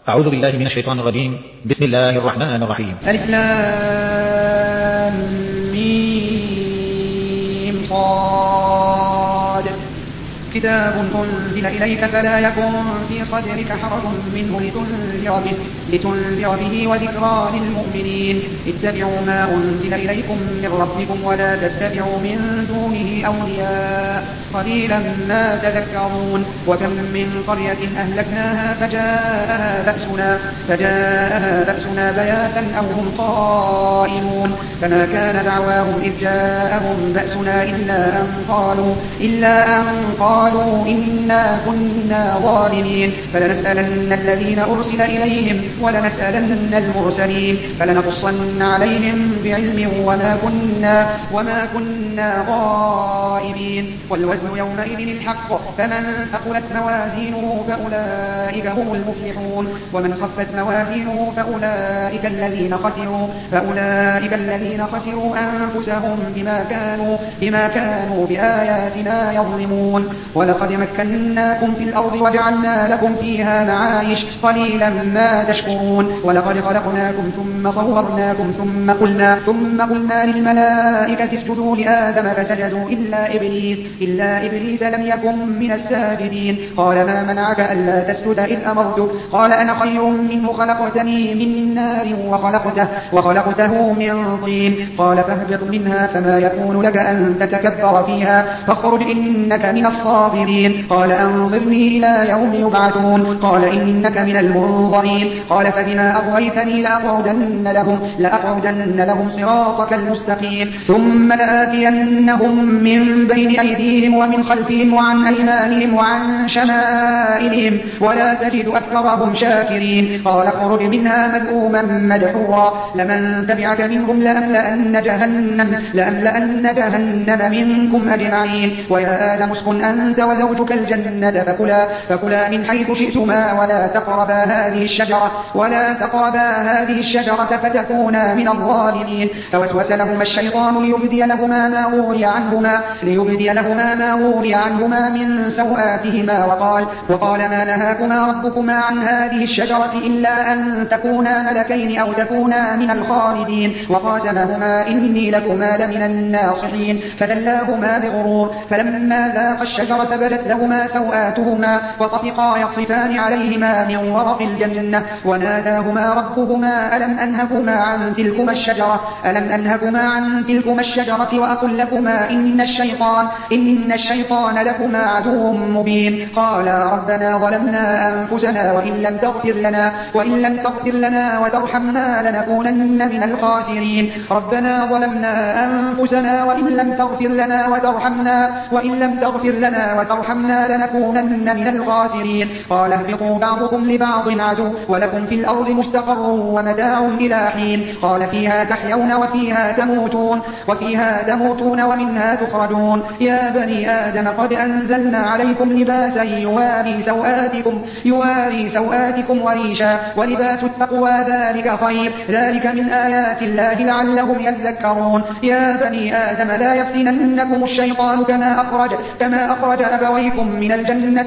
أعوذ بالله من الشيطان الرجيم. بسم الله الرحمن الرحيم. ألف لام ميم صاد كتاب أنزل إليك فلا يكن في صدرك حرج منه لتنذر به وذكرى للمؤمنين. اتبعوا ما أنزل إليكم من ربكم ولا تتبعوا من دونه أولياء قليلا ما تذكرون. وكم من قرية أهلكناها فجاءها بأسنا بياتا أو هم قائلون فما كان دعواهم إذ جاءهم بأسنا إلا أن قالوا إنا كنا ظالمين. فلنسألن الذين أرسل إليهم ولنسألن المرسلين فلنقصن عليهم بعلم وما كنا غائبين. والوزن يومئذ الحق فمن ثقلت موازينه فأولئك هم المفلحون ومن خفت موازينه فأولئك الذين خسروا أنفسهم بما كانوا بآياتنا يظلمون. ولقد مكناكم في الأرض وجعلنا لكم فيها معايش قليلا ما تشكرون. ولقد خلقناكم ثم صورناكم ثم قلنا للملائكة اسجدوا لآدم فسجدوا إلا إبليس لم يكن من الساجدين. قال ما منعك ألا تسجد إذ أمرتك قال أنا خير منه خلقتني من نار وخلقته من طين. قال فاهبط منها فما يكون لك أن تتكبر فيها فاخرج إنك من الصاغرين. قال أنظرني إلى يوم يبعثون قال إنك من المنظرين. قال فبما أغويتني لأقعدن لهم صراطك المستقيم ثم لآتينهم من بين أيديهم ومن خلفهم وعن أيمانهم وعن شمائلهم ولا تجد أكثرهم شاكرين. قال اخرج منها مذءوما مدحورا لمن تبعك منهم لأملأن جهنم منكم أجمعين. ويا آدم اسكن أنت وزوجك الجنة فكلا من حيث شئتما ولا تقربا هذه الشجرة فتكونا من الظالمين. فوسوس لهما الشيطان ليبدي لهما ما وري عنهما من سوآتهما وقال ما نهاكما ربكما عن هذه الشجرة إلا أن تكونا ملكين أو تكونا من الخالدين. وقاسمهما إني لكما لمن الناصحين فدلاهما بغرور فلما ذاقا الشجرة بدت لهما سوآتهما وطفقا يخصفان عليهما من ورق الجنة وناداهما ربهما ألم أنهكما عن تلكما الشجرة وأقل لكما إن الشيطان لكما عدو مبين. قالا ربنا ظلمنا أنفسنا وإن لم تغفر لنا وترحمنا لنكونن من الخاسرين. ربنا ظلمنا أنفسنا وإن لم تغفر لنا وترحمنا لنكونن من الخاسرين. قال اهبطوا بعضكم لبعض عدو ولكم في الأرض مستقر ومتاع إلى حين. قال فيها تحيون وفيها تموتون ومنها تخرجون. يا بني آدم قد أنزلنا عليكم لباسا يواري سوآتكم وريشا ولباس التقوى ذلك خير ذلك من آيات الله لعلهم يذكرون. يا بني آدم لا يفتننكم الشيطان كما أخرج أبويكم من الجنة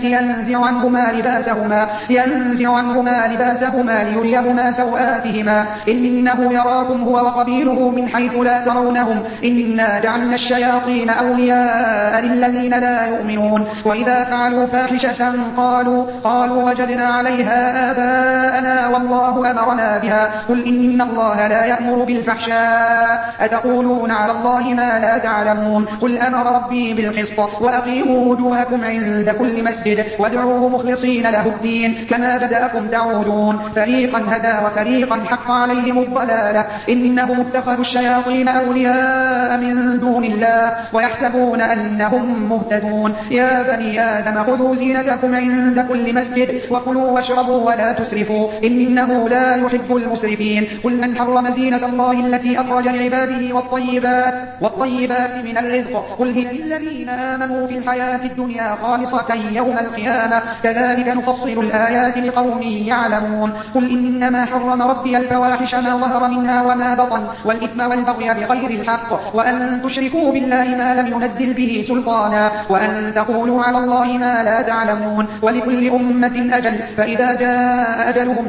ينزع عنهما لباسهما ليريهما سوآتهما إنه يراكم هو وقبيله من حيث لا ترونهم إنا جعلنا الشياطين أولياء للذين لا يؤمنون. وإذا فعلوا فاحشة قالوا وجدنا عليها آباءنا والله أمرنا بها قل إن الله لا يأمر بالفحشاء أتقولون على الله ما لا تعلمون. قل أمر ربي بالقسط وأقيموا وجوهكم عند كل مسجد وادعوه مخلصين له الدين كما بدأكم تعودون. فريقا هدى وفريقا حق عليهم الضلالة إنهم اتخذوا الشياطين أولياء من دون الله ويحسبون أنهم مهتدون. يا بني آدم خذوا زينتكم عند كل مسجد وكلوا واشربوا ولا تسرفوا إنه لا يحب المسرفين. قل من حرم زينة الله التي أخرج لعباده والطيبات من الرزق قل هي للذين آمنوا في الحياة الدنيا خالصة يوم القيامة كذلك نفصل الآيات لقوم يعلمون. قل إنما حرم ربي الفواحش ما ظهر منها وما بطن والإثم والبغي بغير الحق وأن تشركوا بالله ما لم ينزل به سلطانا وأن تقولوا على الله ما لا تعلمون. ولكل أمة أجل فإذا جاء أجلهم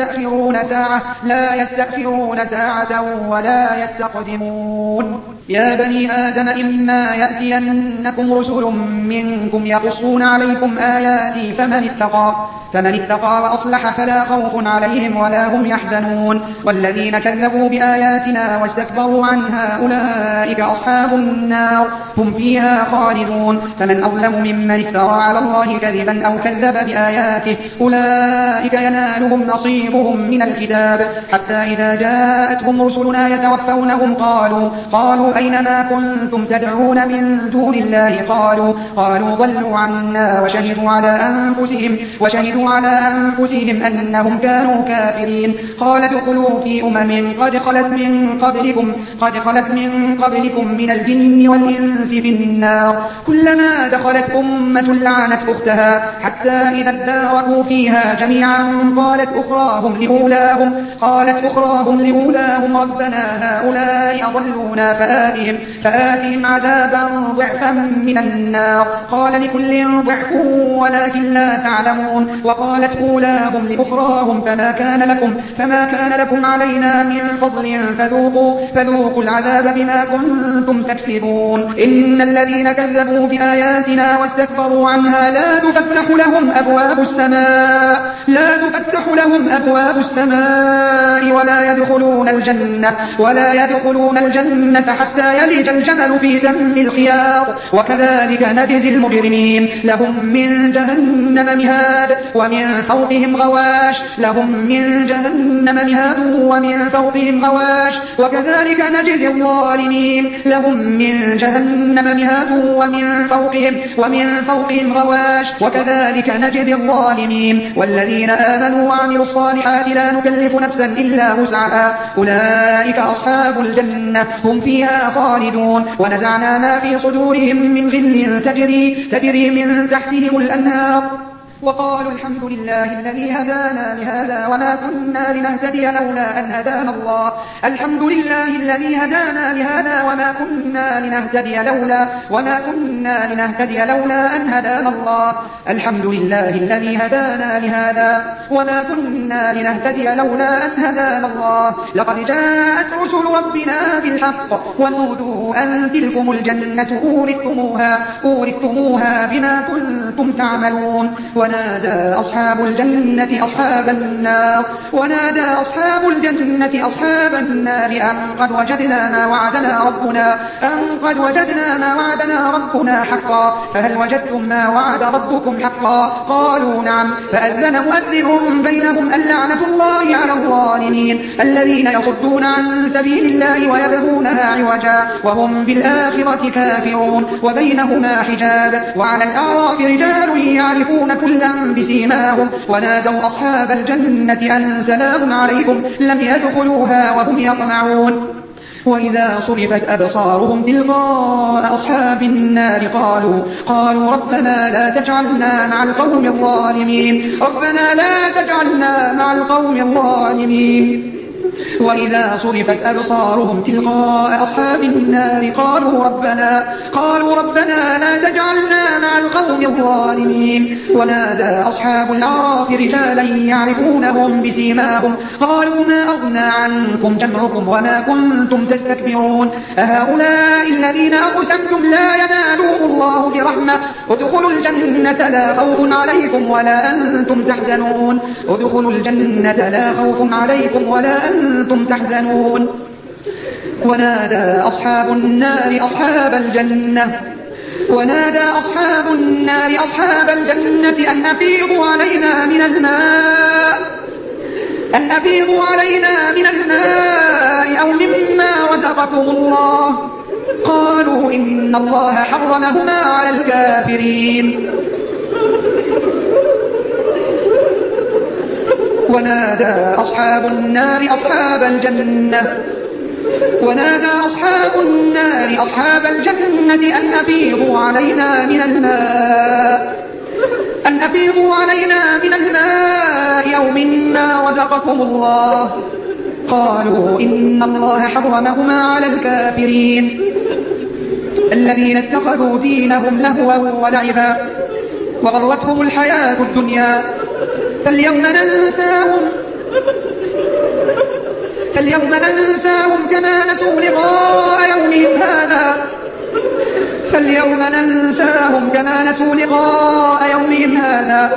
لا يستأخرون ساعة ولا يستقدمون. يا بني آدم إما يأتينكم رسل منكم يقصون عليكم آياتي فمن اتقى وأصلح فلا خوف عليهم ولا هم يحزنون. والذين كذبوا بآياتنا واستكبروا عنها أولئك أصحاب النار هم فيها خالدون. فمن أظلم ممن افترى على الله كذبا أو كذب بآياته أولئك ينالهم نصيبهم من الكتاب حتى إذا جاءتهم رسلنا يتوفونهم قالوا أين ما كنتم تدعون من دون الله قالوا ضلوا عنا وشهدوا على أنفسهم أنهم كانوا كافرين. قال ادخلوا في قد خلت من قبلكم من الجن والإنس في النار كلما دخلت أمة لعنت أختها حتى إذا اداركوا فيها جميعا قالت أخراهم لأولاهم ربنا هؤلاء أضلونا فآتهم عذابا ضعفا من النار قال لكل ضعف ولكن لا تعلمون. وقالت أولاهم لأخراهم فما كان لكم علينا من فضل فذوقوا العذاب بما كنتم تكسبون. إن الذين كذبوا بآياتنا واستكبروا عنها لا تفتح لهم أبواب السماء ولا يدخلون الجنة حتى يلج الجمل في سم الخياط وكذلك نجزي المجرمين. لهم من جهنم مهاد ومن فوقهم غواش وكذلك نجزي الظالمين. لهم من جهنم مهاد ومن فوقهم غواش وكذلك نجزي الظالمين. والذين آمنوا وعملوا الصالحات لا نكلف نفسا إلا وسعها أولئك أصحاب الجنة هم فيها خالدون. ونزعنا ما في صدورهم من غل تجري من تحتهم الأنهار وقالوا الحمد لله الذي هدانا لهذا وما كنا لنهتدي لولا أن هدانا الله. الحمد لله الذي هدانا لهذا وما كنا لنهتدي لولا أن هدانا الله. الحمد لله الذي هدانا لهذا وما كنا لنهتدي لولا أن هدانا الله. لقد جاءت رسل ربنا بالحق ونودوا أن تلكم الجنة أورثتموها بما كنتم تعملون. ونادى أصحاب الجنة أصحاب النار أن قد وجدنا ما وعدنا ربنا حقا فهل وجدتم ما وعد ربكم حقا قالوا نعم فأذن مؤذن بينهم اللعنة الله على الظالمين الذين يصدون عن سبيل الله ويبغونها عوجا وهم بالآخرة كافرون وبينهما حجاب. وعلى الأعراف رجال يعرفون كلا بسيماهم ونادوا أصحاب الجنة أن سلام عليكم لم يدخلوها وهم يطمعون. وإذا صرفت أبصارهم تلقاء أصحاب النار قالوا ربنا لا تجعلنا مع القوم الظالمين. وإذا صرفت أبصارهم تلقاء أصحاب النار قالوا ربنا لا تجعلنا مع القوم الظالمين. ونادى أصحاب الأعراف رجالا يعرفونهم بسيماهم قالوا ما أغنى عنكم جمعكم وما كنتم تستكبرون أهؤلاء الذين أقسمتم لا ينالهم الله برحمة ادخلوا الجنة لا خوف عليكم ولا أنتم تحزنون. ونادى أصحاب النار أصحاب الجنة أن أفيضوا علينا من الماء أو مما رزقكم الله قالوا إن الله حرمهما على الكافرين. ونادى أصحاب النار أصحاب الجنة أن أفيضوا علينا من الماء أو مما رزقكم الله. قالوا إن الله حرمهما على الكافرين الذين اتخذوا دينهم لهوا ولعبا وغرتهم الحياة الدنيا فاليوم ننساهم كما نسوا لقاء يومهم هذا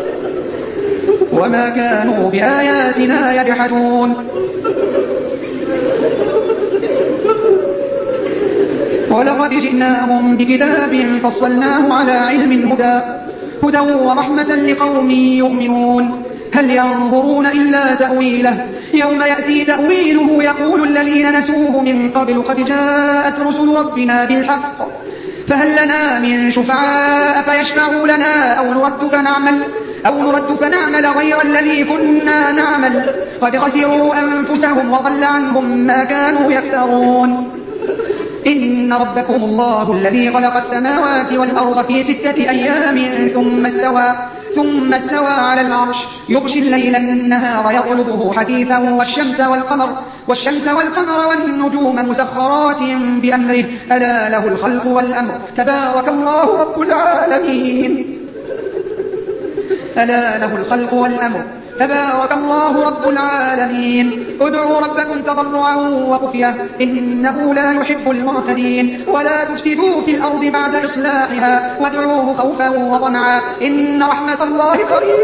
وما كانوا بآياتنا يجحدون. ولقد جئناهم بكتاب فصلناه على علم هدى ورحمة لقوم يؤمنون. هل ينظرون إلا تأويله يوم يأتي تأويله يقول الذين نسوه من قبل قد جاءت رسل ربنا بالحق فهل لنا من شفعاء فيشفعوا لنا أو نرد فنعمل غير الذي كنا نعمل قد خسروا أنفسهم وضل عنهم ما كانوا يفترون. إن ربكم الله الذي خلق السماوات والأرض في 6 أيام ثم استوى على العرش يغشي الليل النهار يطلبه حثيثا والشمس والقمر والنجوم مسخرات بأمره ألا له الخلق والأمر تبارك الله رب العالمين. ادعوا ربكم تضرعا وخفية إنه لا يحب المعتدين ولا تفسدوا في الأرض بعد إصلاحها وادعوه خوفا وطمعا إن رحمة الله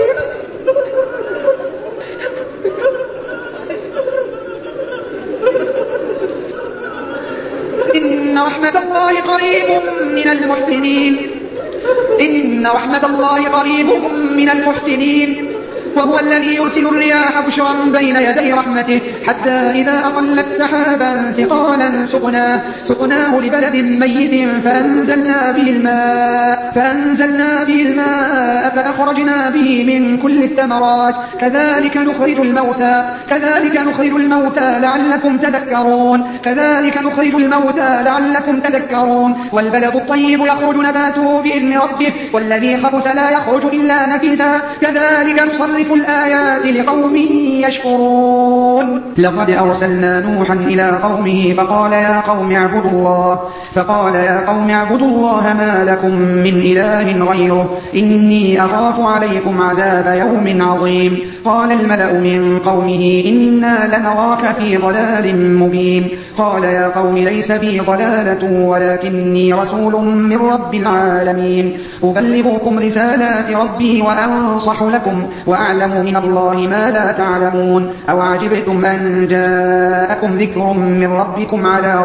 قريب من المحسنين وهو الذي يرسل الرياح بشرا بين يدي رحمته حتى إذا أقلت سحابا ثقالا سقناه لبلد ميت فأنزلنا به الماء فأخرجنا به من كل الثمرات كذلك نخرج الموتى لعلكم تذكرون. والبلد الطيب يخرج نباته بإذن ربه والذي خبث لا يخرج إلا نكدا كذلك نصرف الآيات لقوم يشكرون. لقد أرسلنا نوحا إلى قومه فقال يا قوم اعبدوا الله ما لكم من إله غيره إني أخاف عليكم عذاب يوم عظيم. قال الملأ من قومه إنا لنراك في ضلال مبين. قال يا قوم ليس بي ضلالة ولكني رسول من رب العالمين أبلغكم رسالات ربي وأنصح لكم وأعلم من الله ما لا تعلمون. أو عجبتم أن جاءكم ذكر من ربكم على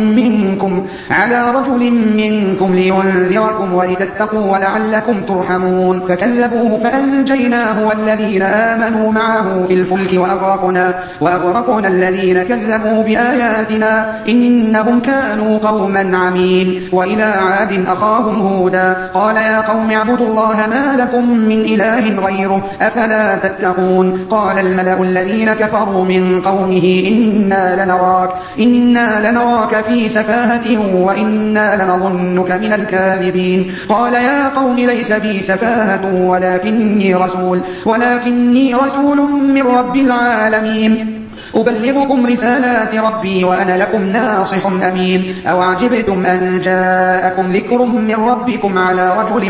رجل منكم لينذركم ولتتقوا ولعلكم ترحمون. فكذبوه فأنجيناه والذين آمنوا معه في الفلك وأغرقنا الذين كذبوا بآياتنا إنهم كانوا قوما عمين. وإلى عاد أخاهم هودا قال يا قوم اعبدوا الله ما لكم من إله غيره أفلا تتقون. قال الملأ الذين كفروا من قومه إنا لنراك في سفاهة وإنا لنظنك من الكاذبين. قال يا قوم ليس بي سفاهة ولكني رسول من رب العالمين أبلغكم رسالات ربي وأنا لكم ناصح أمين. أو عجبتم أن جاءكم ذكر من ربكم على رجل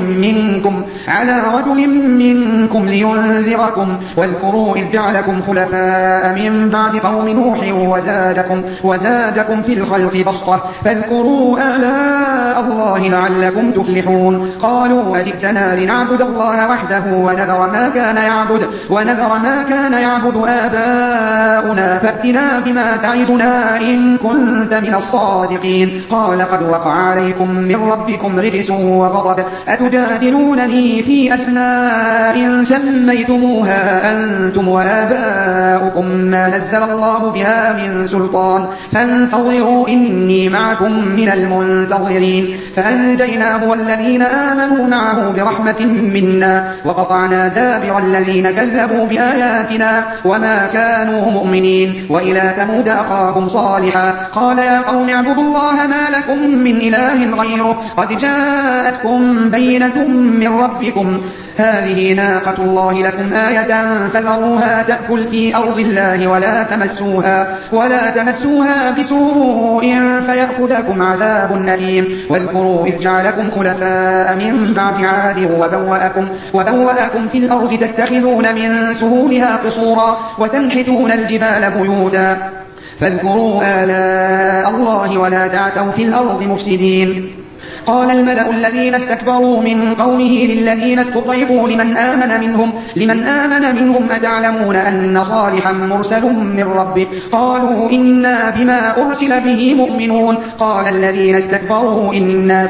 منكم لينذركم واذكروا إذ جعلكم خلفاء من بعد قوم نوح وزادكم في الخلق بسطة فاذكروا آلاء الله لعلكم تفلحون. قالوا أجئتنا لنعبد الله وحده ونذر ما كان يعبد آباؤنا فأتنا بما تعدنا إن كنت من الصادقين. قال قد وقع عليكم من ربكم رجس وغضب أتجادلونني في أسماء سميتموها أنتم وآباؤكم ما نزل الله بها من سلطان فانتظروا إني معكم من المنتظرين. فأنجيناه والذين آمنوا معه برحمة منا وقطعنا دابر الذين كذبوا بآياتنا وما كانوا مؤمنين. وإلى ثمود أخاهم صالحا قال يا قوم اعبدوا الله ما لكم من إله غيره قد جاءتكم بينة من ربكم هذه ناقة الله لكم آية فذروها تأكل في أرض الله ولا تمسوها بسوء فيأخذكم عذاب أليم. واذكروا إذ جعلكم خلفاء من بعد عاد وبوأكم في الأرض تتخذون من سهولها قصورا وتنحتون الجبال بيوتا فاذكروا آلاء الله ولا تعثوا في الأرض مفسدين. قال الملأ الذين استكبروا من قومه للذين استضعفوا لمن آمن منهم أتعلمون أن صالحا مرسل من ربه قالوا إنا بما أرسل به مؤمنون. قال الذين استكبروا إنا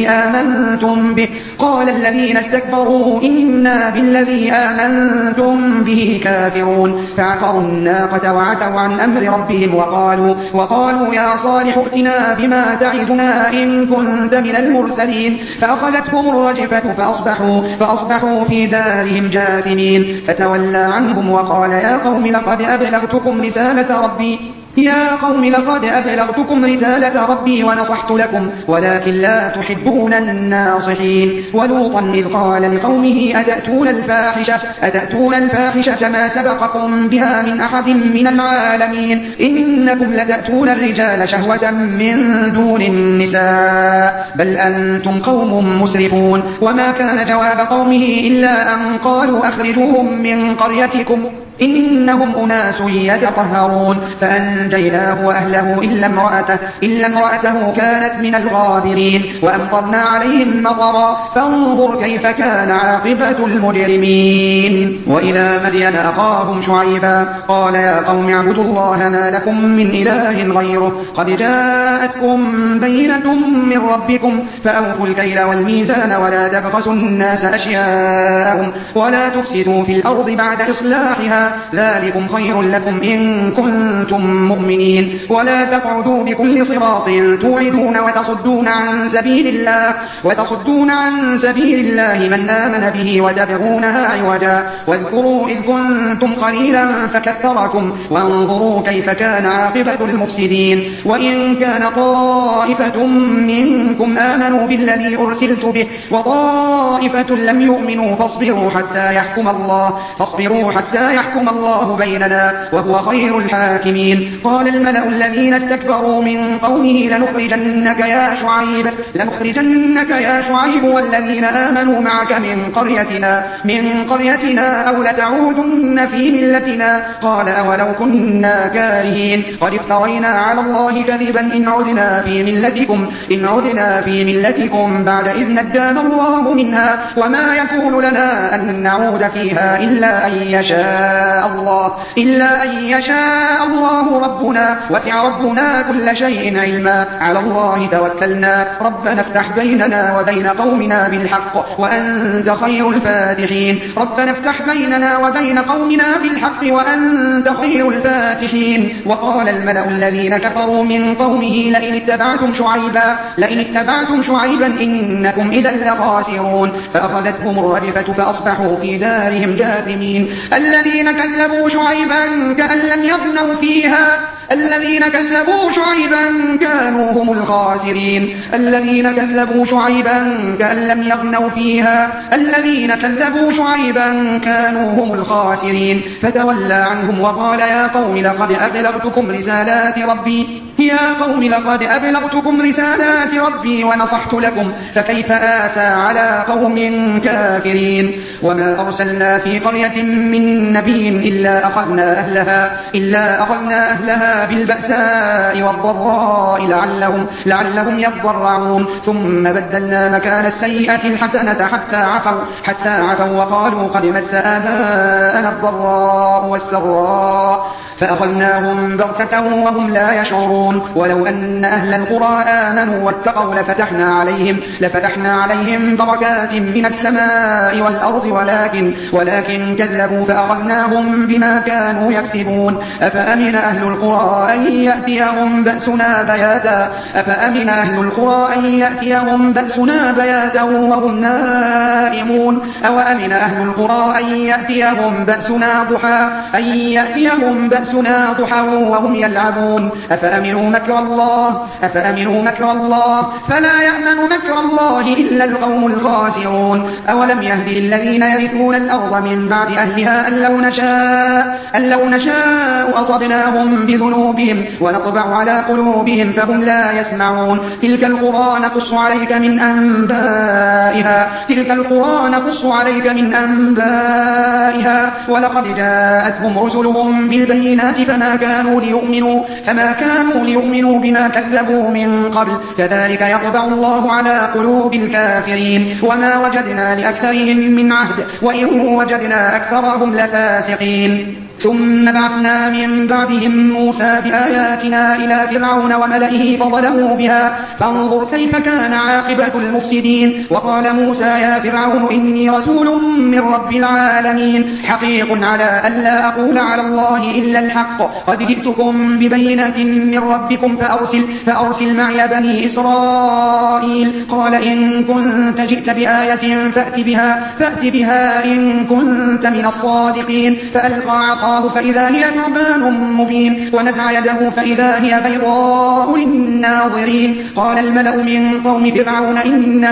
بالذي آمنتم به كافرون. فعقروا الناقة وعتوا عن أمر ربهم وقالوا يا صالح ائتنا بما تعدنا إن كنت من المرسلين. فأخذتهم الرجفة فأصبحوا في دارهم جاثمين. فتولى عنهم وقال يا قوم لقد أبلغتكم رسالة ربي ونصحت لكم ولكن لا تحبون الناصحين. ولوطا إذ قال لقومه أتأتون الفاحشة ما سبقكم بها من أحد من العالمين إنكم لتأتون الرجال شهوة من دون النساء بل أنتم قوم مسرفون. وما كان جواب قومه إلا أن قالوا أخرجوهم من قريتكم إنهم أناس يتطهرون. فأنجيناه وأهله إلا امرأته كانت من الغابرين وأمطرنا عليهم مطرا فانظر كيف كان عاقبة المجرمين. وإلى مدين أخاهم شعيبا قال يا قوم اعبدوا الله ما لكم من إله غيره قد جاءتكم بينة من ربكم فأوفوا الكيل والميزان ولا تبخسوا الناس أشياءهم ولا تفسدوا في الأرض بعد إصلاحها ذلكم خير لكم إن كنتم مؤمنين. ولا تقعدوا بكل صراط توعدون وتصدون عن سبيل الله من آمن به وتبغونها عوجا. واذكروا إذ كنتم قليلا فكثركم وانظروا كيف كان عاقبة المفسدين. وإن كان طائفة منكم آمنوا بالذي أرسلت به وطائفة لم يؤمنوا فاصبروا حتى يحكم الله بيننا وهو خير الحاكمين. قال الملأ الذين استكبروا من قومه لنخرجنك يا شعيب والذين آمنوا معك من قريتنا أو لتعودن في ملتنا. قال أولو كنا كارهين قد افترينا على الله كذبا إن عدنا في ملتكم بعد إذ نجانا الله منها وما يكون لنا أن نعود فيها إلا أن يشاء الله ربنا وسع ربنا كل شيء علما. على الله توكلنا ربنا افتح بيننا وبين قومنا بالحق وأنت خير الفاتحين. وقال الملأ الذين كفروا من قومه لئن اتبعتم شعيبا إنكم إذا لخاسرون. فأخذتهم الرجفة فأصبحوا في دارهم جاثمين. الذين كذبوا شعيبا كأن لم يغنوا فيها كانوا هم الخاسرين. فتولى عنهم وقال يا قوم لقد أبلغتكم رسالات ربي ونصحت لكم فكيف آسى على قوم كافرين. وما أرسلنا في قرية من نبي إلا أخذنا أهلها بالبأساء والضراء لعلهم يضرعون. ثم بدلنا مكان السيئة الحسنة حتى عفوا وقالوا قد مس آباءنا الضراء والسراء فأخذناهم بغتة وهم لا يشعرون ولو أن أهل القرى آمنوا واتقوا لفتحنا عليهم بركات من السماء والأرض ولكن كذبوا فأخذناهم بما كانوا يكسبون أفأمن أهل القرى أن يأتيهم بأسنا بياتا وهم نائمون أوأمن أهل القرى أن يأتيهم بأسنا ضحى وهم يلعبون أفأمنوا مكر الله فلا يأمن مكر الله إلا القوم الخاسرون أولم يهد للذين يرثون الأرض من بعد أهلها أن لو نشاء أصبناهم بذنوبهم ونطبع على قلوبهم فهم لا يسمعون تلك القرى نقص عليك من أنبائها ولقد جاءتهم رسلهم بالبينات فما كانوا ليؤمنوا بما كذبوا من قبل كذلك يطبع الله على قلوب الكافرين وما وجدنا لأكثرهم من عهد وإن وجدنا أكثرهم لفاسقين ثم بعثنا من بعدهم موسى بآياتنا إلى فرعون وملئه فظلموا بها فانظر كيف كان عاقبة المفسدين وقال موسى يا فرعون إني رسول من رب العالمين حقيق على ألا أقول على الله إلا الحق قد جئتكم ببينة من ربكم فأرسل معي بني إسرائيل قال إن كنت جئت بآية فأت بها إن كنت من الصادقين فألقى عصاه فإذا هي ثعبان مبين ونزع يده فإذا هي بيضاء للناظرين قال الملأ من قوم فرعون إن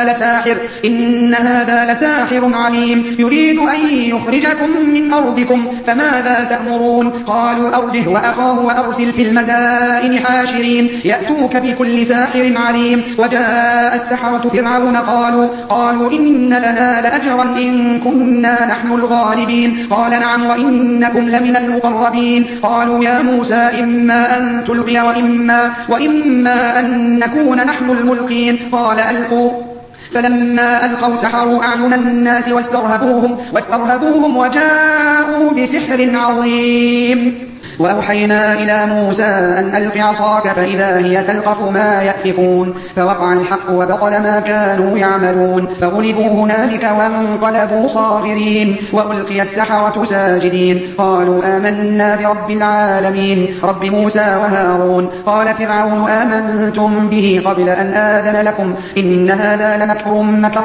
هذا لساحر عليم يريد أن يخرجكم من أرضكم فماذا تأمرون قالوا أرجه وأخاه وأرسل في المدائن حاشرين يأتوك بكل ساحر عليم وجاء السحرة فرعون قالوا إن لنا لأجرا إن كنا نحن الغالبين قال نعم وإنكم لمن المقربين قالوا يا موسى إما أن تلقي وإما أن نكون نحن الملقين قال ألقوا فلما ألقوا سحروا أعين الناس واسترهبوهم وجاءوا بسحر عظيم وأوحينا إلى موسى أن ألق عصاك فإذا هي تلقف ما يأفكون فوقع الحق وبطل ما كانوا يعملون فغلبوا هنالك وانقلبوا صاغرين وألقي السحرة ساجدين قالوا آمنا برب العالمين رب موسى وهارون قال فرعون آمنتم به قبل أن آذن لكم إن هذا لمكر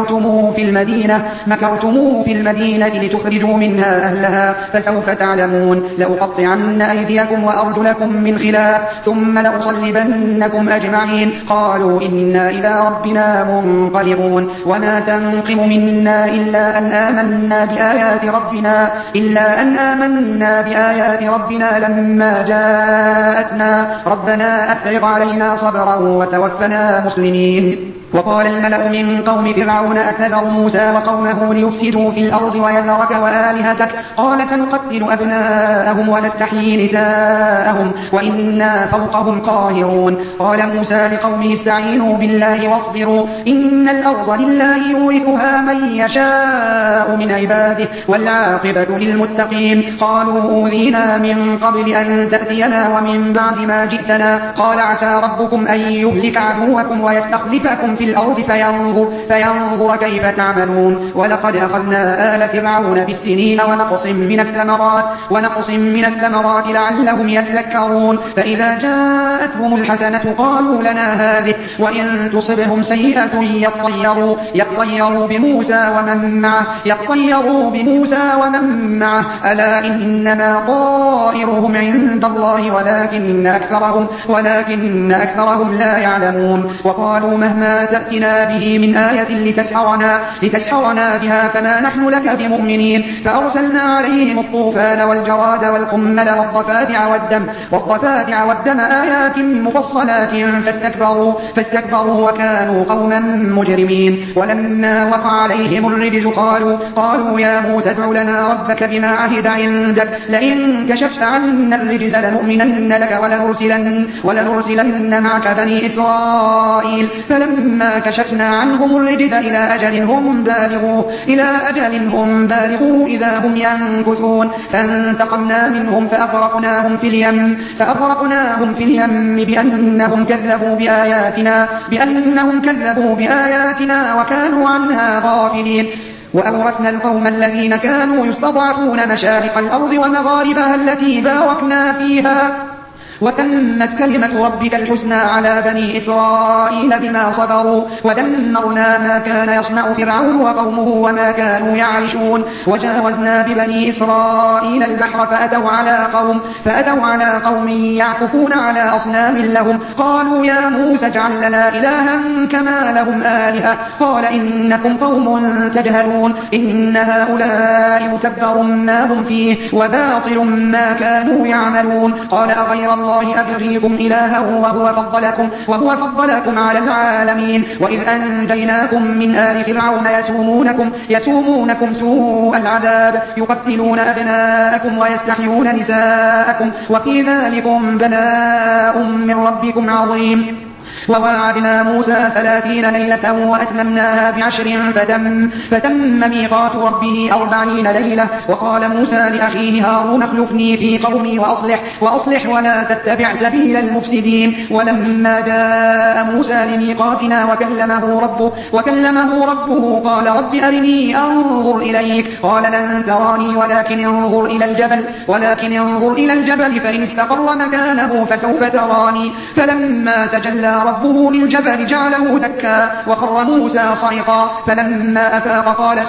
مكرتموه في المدينة لتخرجوا منها أهلها فسوف تعلمون لأقطعن أيديكم وأرجلكم من خلاف ثم لأصلبنكم أجمعين قالوا إنا إلى ربنا منقلبون وما تنقم منا إلا أن آمنا بآيات ربنا لما جاءتنا ربنا أفرغ علينا صبرا وتوفنا مسلمين وقال الملأ من قوم فرعون أتذر موسى وقومه ليفسدوا في الأرض ويذرك وآلهتك قال سنقتل أبناءهم ونستحيي نساءهم وإنا فوقهم قاهرون قال موسى لقومه استعينوا بالله واصبروا إن الأرض لله يورثها من يشاء من عباده والعاقبة للمتقين قالوا أوذينا من قبل أن تأتينا ومن بعد ما جئتنا قال عسى ربكم أن يهلك عدوكم ويستخلفكم في الأرض فينظر كيف تعملون ولقد أخذنا آل فرعون بالسنين ونقص من الثمرات لعلهم يذكرون فإذا جاءتهم الحسنة قالوا لنا هذه وإن تصبهم سيئة يطيروا بموسى ومن معه ألا إنما طائرهم عند الله ولكن أكثرهم لا يعلمون وقالوا مهما تأتنا به من آية لتسحرنا بها فما نحن لك بمؤمنين فأرسلنا عليهم الطوفان والجراد والقمل والضفادع والدم آيات مفصلات فاستكبروا وكانوا قوما مجرمين ولما وقع عليهم الرجز قالوا يا موسى ادع لنا ربك بما عهد عندك لئن كشفت عنا الرجز لنؤمنن لك ولنرسلن معك بني إسرائيل فلما كشفنا عنهم الرجز إلى أجل هم بالغوه إذا هم ينكثون فانتقمنا منهم فأغرقناهم في اليم بأنهم كذبوا بآياتنا وكانوا عنها غافلين. وأورثنا القوم الذين كانوا يستضعفون مشارق الأرض ومغاربها التي باركنا فيها وتمت كلمة ربك الحسنى على بني إسرائيل بما صبروا ودمرنا ما كان يصنع فرعون وقومه وما كانوا يعيشون. وجاوزنا ببني إسرائيل البحر فأتوا على قوم يعكفون على أصنام لهم قالوا يا موسى اجعل لنا إلها كما لهم آلهة قال إنكم قوم تجهلون إن هؤلاء متبر ما هم فيه وباطل ما كانوا يعملون. قال أغير الله أبغيكم إلها وهو فضلكم على العالمين. وإذ أنجيناكم من آل فرعون يسومونكم سوء العذاب يقتلون أبناءكم ويستحيون نساءكم وفي ذلكم بلاء من ربكم عظيم. وواعدنا موسى 30 ليلة وأتممناها ب10 فتم ميقات ربه 40 ليلة. وقال موسى لأخيه هارون اخلفني في قومي وأصلح ولا تتبع سبيل المفسدين. ولما جاء موسى لميقاتنا وكلمه ربه قال رب أرني أنظر إليك قال لن تراني ولكن انظر إلى الجبل فإن استقر مكانه فسوف تراني. فلما تجلى ربه للجبل جعله دكا وخر موسى صعقا. فلما أفاق قال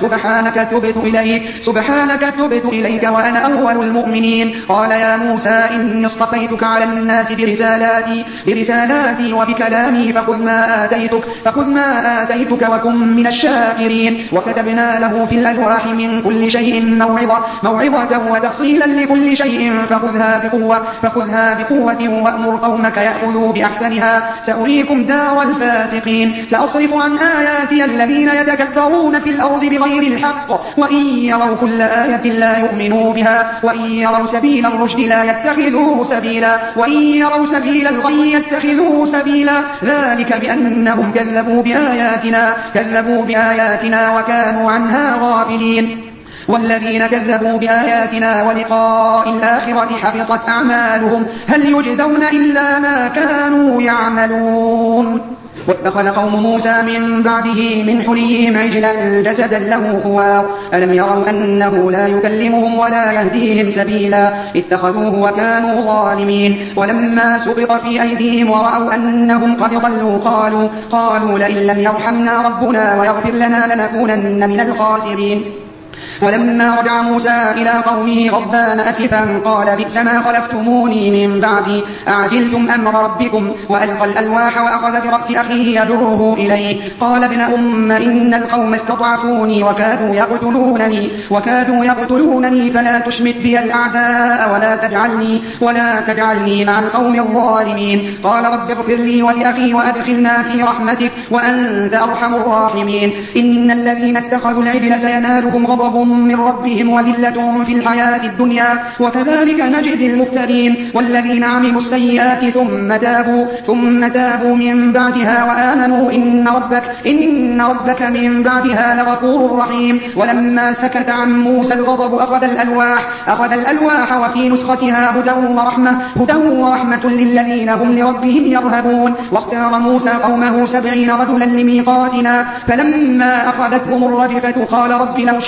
سبحانك تبت إليك وأنا أول المؤمنين. قال يا موسى إني اصطفيتك على الناس برسالاتي وبكلامي فخذ ما آتيتك وكن من الشاكرين. وكتبنا له في الألواح من كل شيء موعظة وتفصيلا لكل شيء فخذها بقوة وأمر قومك يأخذوا بأحسنها سأريكم دار الفاسقين. سأصرف عن آياتي الذين يتكبرون في الأرض بغير الحق وإن يروا كل آية لا يؤمنوا بها وإن يروا سبيل الرشد لا يتخذوه سبيلا وإن يروا سبيل الغي يتخذوه سبيلا. ذلك بأنهم كذبوا بآياتنا وكانوا عنها غافلين. والذين كذبوا بآياتنا ولقاء الآخرة حبطت أعمالهم هل يجزون إلا ما كانوا يعملون. واتخذ قوم موسى من بعده من حليهم عجلا جسدا له خوار ألم يروا أنه لا يكلمهم ولا يهديهم سبيلا اتخذوه وكانوا ظالمين. ولما سقط في أيديهم ورأوا أنهم قد ضلوا قالوا لئن لم يرحمنا ربنا ويغفر لنا لنكونن من الخاسرين. ولما رجع موسى إلى قومه غضبان أسفا قال بئس ما خلفتموني من بعدي أعجلتم أمر ربكم وألقى الألواح وأخذ برأس أخيه يجره إليه قال ابن أم إن القوم استضعفوني وكادوا يقتلونني فلا تشمت بي الأعداء ولا تجعلني مع القوم الظالمين. قال رب اغفر لي ولأخي وأدخلنا في رحمتك وأنت أرحم الراحمين. إن الذين اتخذوا العجل سينالهم غضب من ربهم وذلة في الحياة الدنيا وكذلك نجزي المفترين. والذين عملوا السيئات ثم تابوا من بعدها وآمنوا إن ربك من بعدها لغفور رحيم. ولما سكت عن موسى الغضب أخذ الألواح وفي نسختها هدى ورحمة للذين هم لربهم يرهبون. واختار موسى قومه 70 رجلا لميقاتنا فلما أخذتهم الرجفة قال رب لو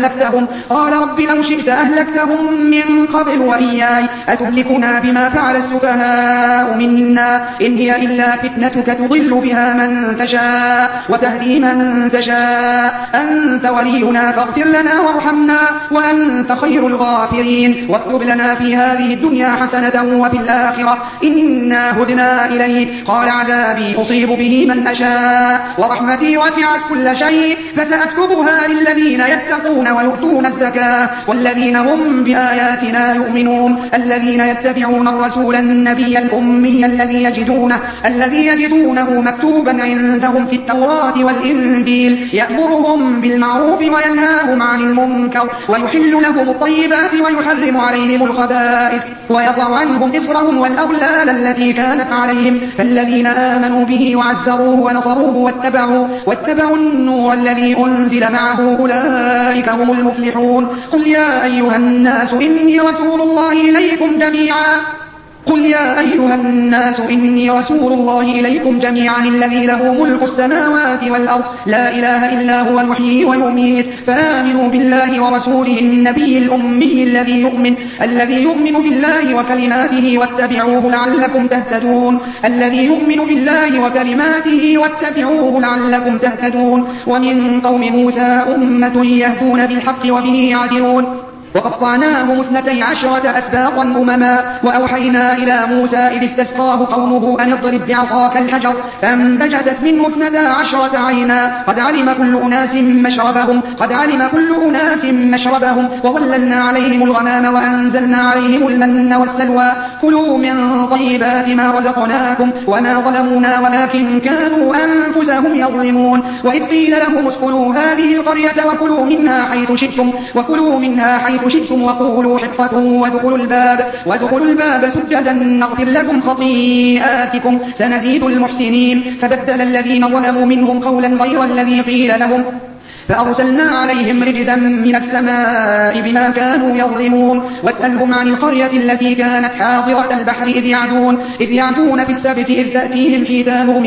شئت أهلكتهم من قبل وإياي أتهلكنا بما فعل السفهاء منا إن هي إلا فتنتك تضل بها من تشاء وتهدي من تشاء أنت ولينا فاغفر لنا وارحمنا وأنت خير الغافرين. واكتب لنا في هذه الدنيا حسنة وفي الآخرة إنا هدنا إليك. قال عذابي أصيب به من أشاء ورحمتي وسعت كل شيء فسأكتبها للذين يتقون ويؤتون الزكاة والذين هم بآياتنا يؤمنون. الذين يتبعون الرسول النبي الأمي الذي يجدونه مكتوبا عندهم في التوراة والإنجيل يأمرهم بالمعروف وينهاهم عن المنكر ويحل لهم الطيبات ويحرم عليهم الخبائث ويضع عنهم إصرهم والأغلال التي كانت عليهم. فالذين آمنوا به وعزروه ونصروه واتبعوا النور الذي أنزل معه أولئك هم هم المفلحون. قل يا أيها الناس إني رسول الله إليكم جميعا الذي له ملك السماوات والأرض لا إله إلا هو يحيي ويميت فآمنوا بالله ورسوله النبي الأمي الذي يؤمن بالله وكلماته واتبعوه لعلكم تهتدون. ومن قوم موسى أمة يهدون بالحق وبه يعدلون. وقطعناهم 12 أسباطا أمما وأوحينا إلى موسى إذ استسقاه قومه أن اضرب بعصاك الحجر فانبجست منه 12 عينا قد علم كل أناس مشربهم وظللنا عليهم الغمام وأنزلنا عليهم المن والسلوى كلوا من طيبات ما رزقناكم وما ظلمونا ولكن كانوا أنفسهم يظلمون. وإذ قيل لهم اسكنوا هذه القرية وكلوا منها حيث شئتم وقولوا حطة وادخلوا الباب سجدا نغفر لكم خطيئاتكم سنزيد المحسنين. فبدل الذين ظلموا منهم قولا غير الذي قيل لهم فأرسلنا عليهم رجزا من السماء بما كانوا يظلمون. واسألهم عن القرية التي كانت حاضرة البحر إذ يعدون في السبت إذ تأتيهم حيتانهم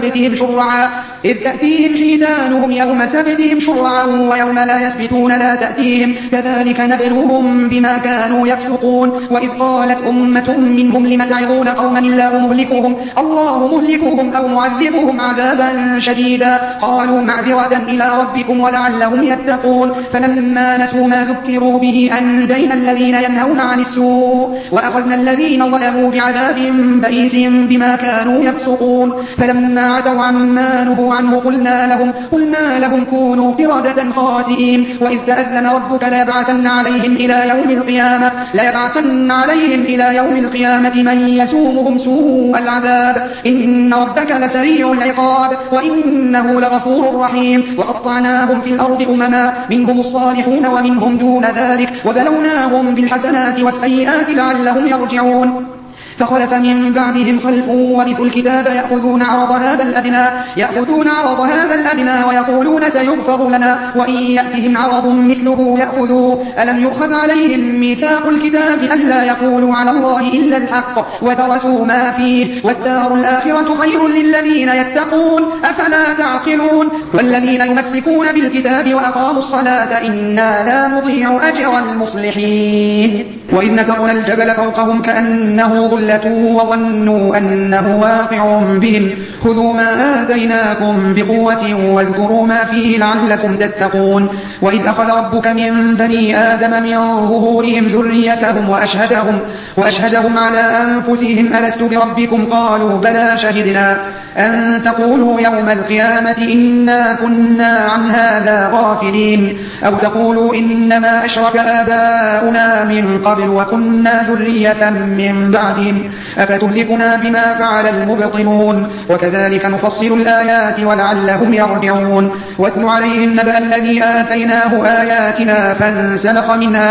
يوم سبتهم شرعا ويوم لا يسبتون لا تأتيهم كذلك نبلوهم بما كانوا يفسقون. وإذ قالت أمة منهم لم تعظون قوما الله مهلكهم أو معذبهم عذابا شديدا قالوا معذرة إلى ربكم ولعلهم يتقون. فلما نسوا ما ذكروا به أنجينا الذين ينهون عن السوء وأخذنا الذين ظلموا بعذاب بئيس بما كانوا يفسقون. فلما عتوا عما نهوا عنه قلنا لهم كونوا قردة خاسئين. وإذ تأذن ربك ليبعثن عليهم إلى يوم القيامة من يسومهم سوء العذاب إن ربك لسريع العقاب وإنه لغفور رحيم. وقطعناهم في الأرض أمما منهم الصالحون ومنهم دون ذلك وبلوناهم بالحسنات والسيئات لعلهم يرجعون. فخلف من بعدهم خلف ورثوا الكتاب يأخذون عرض هذا الأدنى ويقولون سيغفر لنا وإن يأتهم عرض مثله يأخذوه. ألم يؤخذ عليهم ميثاق الكتاب ألا يقولوا على الله إلا الحق ودرسوا ما فيه والدار الآخرة خير للذين يتقون أفلا تعقلون. والذين يمسكون بالكتاب وأقاموا الصلاة إنا لا نضيع أجر المصلحين. وإذ نتقنا الجبل فوقهم كأنه ظلة وظنوا أنه واقع بهم خذوا ما آتيناكم بقوة واذكروا ما فيه لعلكم تتقون. وإذ أخذ ربك من بني آدم من ظهورهم ذريتهم وأشهدهم على أنفسهم ألست بربكم قالوا بلى شهدنا أن تقولوا يوم القيامة إنا كنا عن هذا غافلين أو تقولوا إنما أشرك آباؤنا من قبل وكنا ذرية من بعدهم أفتهلكنا بما فعل المبطلون وكذلك نفصل الآيات ولعلهم يرجعون. واتل عليهم نبأ الذي آتيناه آياتنا فانسلخ منها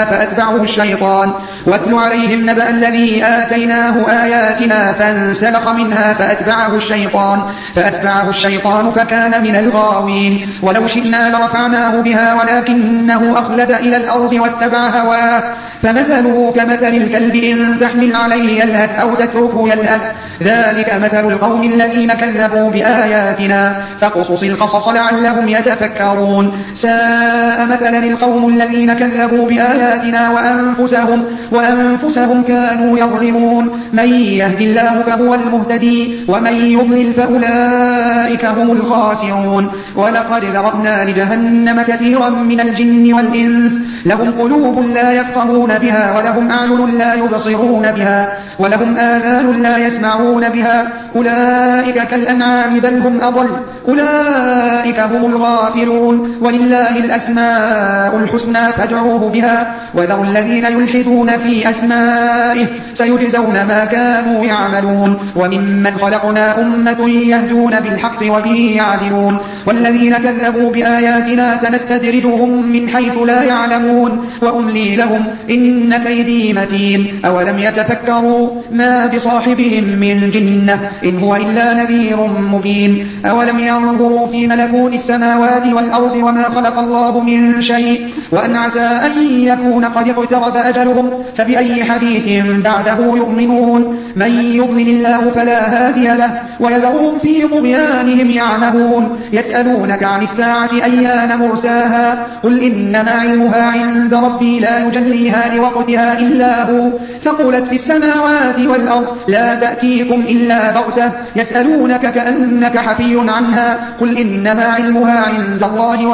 فأتبعه الشيطان فكان من الغاوين. ولو شئنا لرفعناه بها ولكنه أخلد إلى الأرض واتبع هواه فمثله كمثل الكلب إن تحمل عليه يلهث أو تتركه يلهث ذلك مثل القوم الذين كذبوا بآياتنا فاقصص القصص لعلهم يتفكرون. ساء مثلا القوم الذين كذبوا بآياتنا وأنفسهم كانوا يظلمون. من يهد الله فهو المهتدي ومن يضلل فأولئك هم الخاسرون. ولقد ذرأنا لجهنم كثيرا من الجن والإنس لهم قلوب لا يفقهون بها ولهم أعين لا يبصرون بها ولهم آذان لا يسمعون بها أولئك كالأنعام بل هم أضل أولئك هم الغافلون. ولله الأسماء الحسنى فادعوه بها وذروا الذين يلحدون في أسمائه سيجزون ما كانوا يعملون. وممن خلقنا أمة يهدون بالحق وبه يعدلون. والذين كذبوا بآياتنا سنستدرجهم من حيث لا يعلمون وأملي لهم إن كيدي متين. أولم يتفكروا ما بصاحبهم من جنة إن هو إلا نذير مبين أولم ينظروا في ملكوت السماوات والأرض وما خلق الله من شيء وأن عسى أن يكون قد اقترب أجلهم فبأي حديث بعده يؤمنون من يضلل الله فلا هادي له ويذرهم في طغيانهم يعمهون يسألونك عن الساعة أيان مرساها قل إنما علمها عند ربي لا يجليها لوقتها إلا هو ثقلت في السماوات والأرض لا تأتيكم إلا بغتة يسألونك كأنك حفي عنها قل إنما علمها عند الله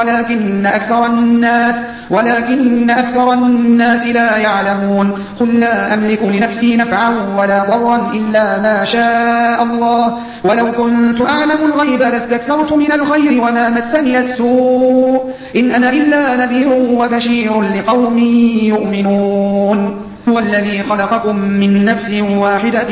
ولكن أكثر الناس لا يعلمون قل لا أملك لنفسي نفعا ولا ضرا إلا ما شاء الله ولو كنت أعلم الغيب لاستكثرت من الخير وما مسني السوء إن أنا إلا نذير وبشير لقوم يؤمنون هو الذي خلقكم من نفس واحدة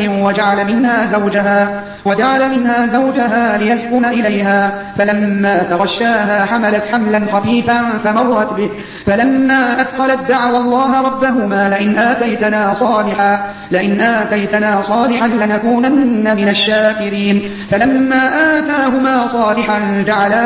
وجعل منها زوجها ليسكن إليها فلما تغشاها حملت حملا خفيفا فمرت به فلما أثقلت دعوا الله ربهما لئن آتيتنا صالحا لنكونن من الشاكرين فلما آتاهما صالحا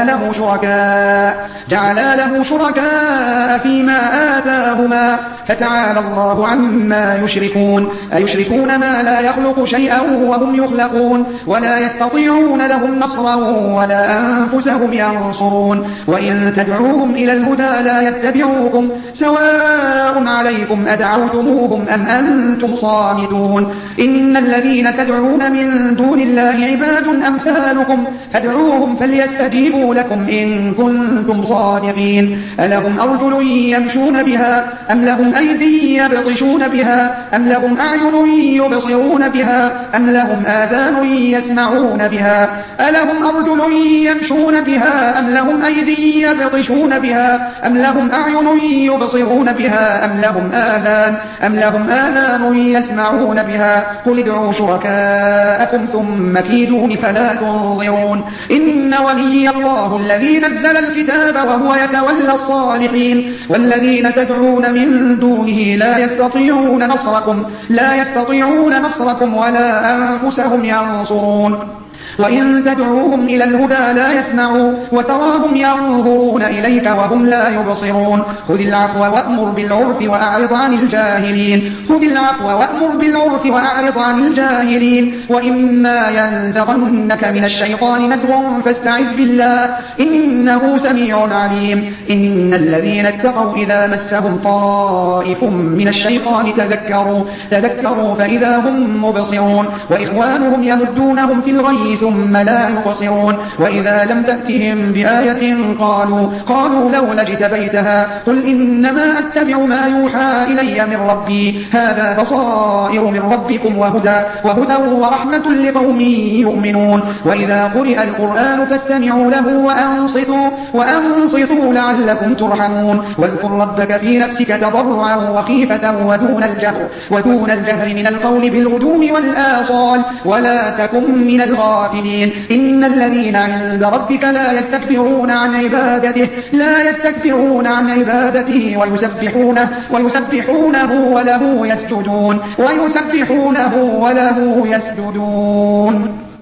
جعلا له شركاء فيما آتاهما فتعالى الله عما يشركون أيشركون ما لا يخلق شيئا وهم يخلقون ولا يستطيعون لهم نصرا ولا أنفسهم ينصرون وإن تدعوهم إلى الهدى لا يتبعوكم سواء عليكم أدعوتموهم أم أنتم صامتون إن الذين تدعون من دون الله عباد أمثالكم فادعوهم فليستجيبوا لكم إن كنتم صادقين ألهم أرجل يمشون بها أم لهم أيدي يبطشون بها أم لهم أعين يبصرون بها أم لهم آذان يسمعون بها ألهم أرجل يمشون بها أم لهم أيدي يبطشون بها أم لهم أعين يبصرون بها أم لهم آذان يسمعون بها قل ادعوا شركاءكم ثم كيدون فلا تنظرون إن ولي الله الذي نزل الكتاب وهو يتولى الصالحين والذين تدعون من دونه لا يستطيعون نصركم ولا أنفسهم ينصرون وإن تدعوهم إلى الهدى لا يسمعوا وتراهم ينظرون إليك وهم لا يبصرون خذ العفو وأمر بالعرف وأعرض عن الجاهلين وإما ينزغنك من الشيطان نزغ فاستعذ بالله إنه سميع عليم إن الذين اتقوا إذا مسهم طائف من الشيطان تذكروا فإذا هم مبصرون وإخوانهم يمدونهم في الغي ثم لا يبصرون وإذا لم تأتهم بآية قالوا لولا اجتبيتها قل إنما أتبع ما يوحى إلي من ربي هذا بصائر من ربكم وهدى ورحمة لقوم يؤمنون وإذا قرئ القرآن فاستمعوا له وأنصتوا لعلكم ترحمون واذكر ربك في نفسك تضرعا وخيفة ودون الجهر من القول بالغدو والآصال ولا تكن من الغافلين إن الذين عند ربك لا يستكبرون عن عبادته ويسبحونه وله يسجدون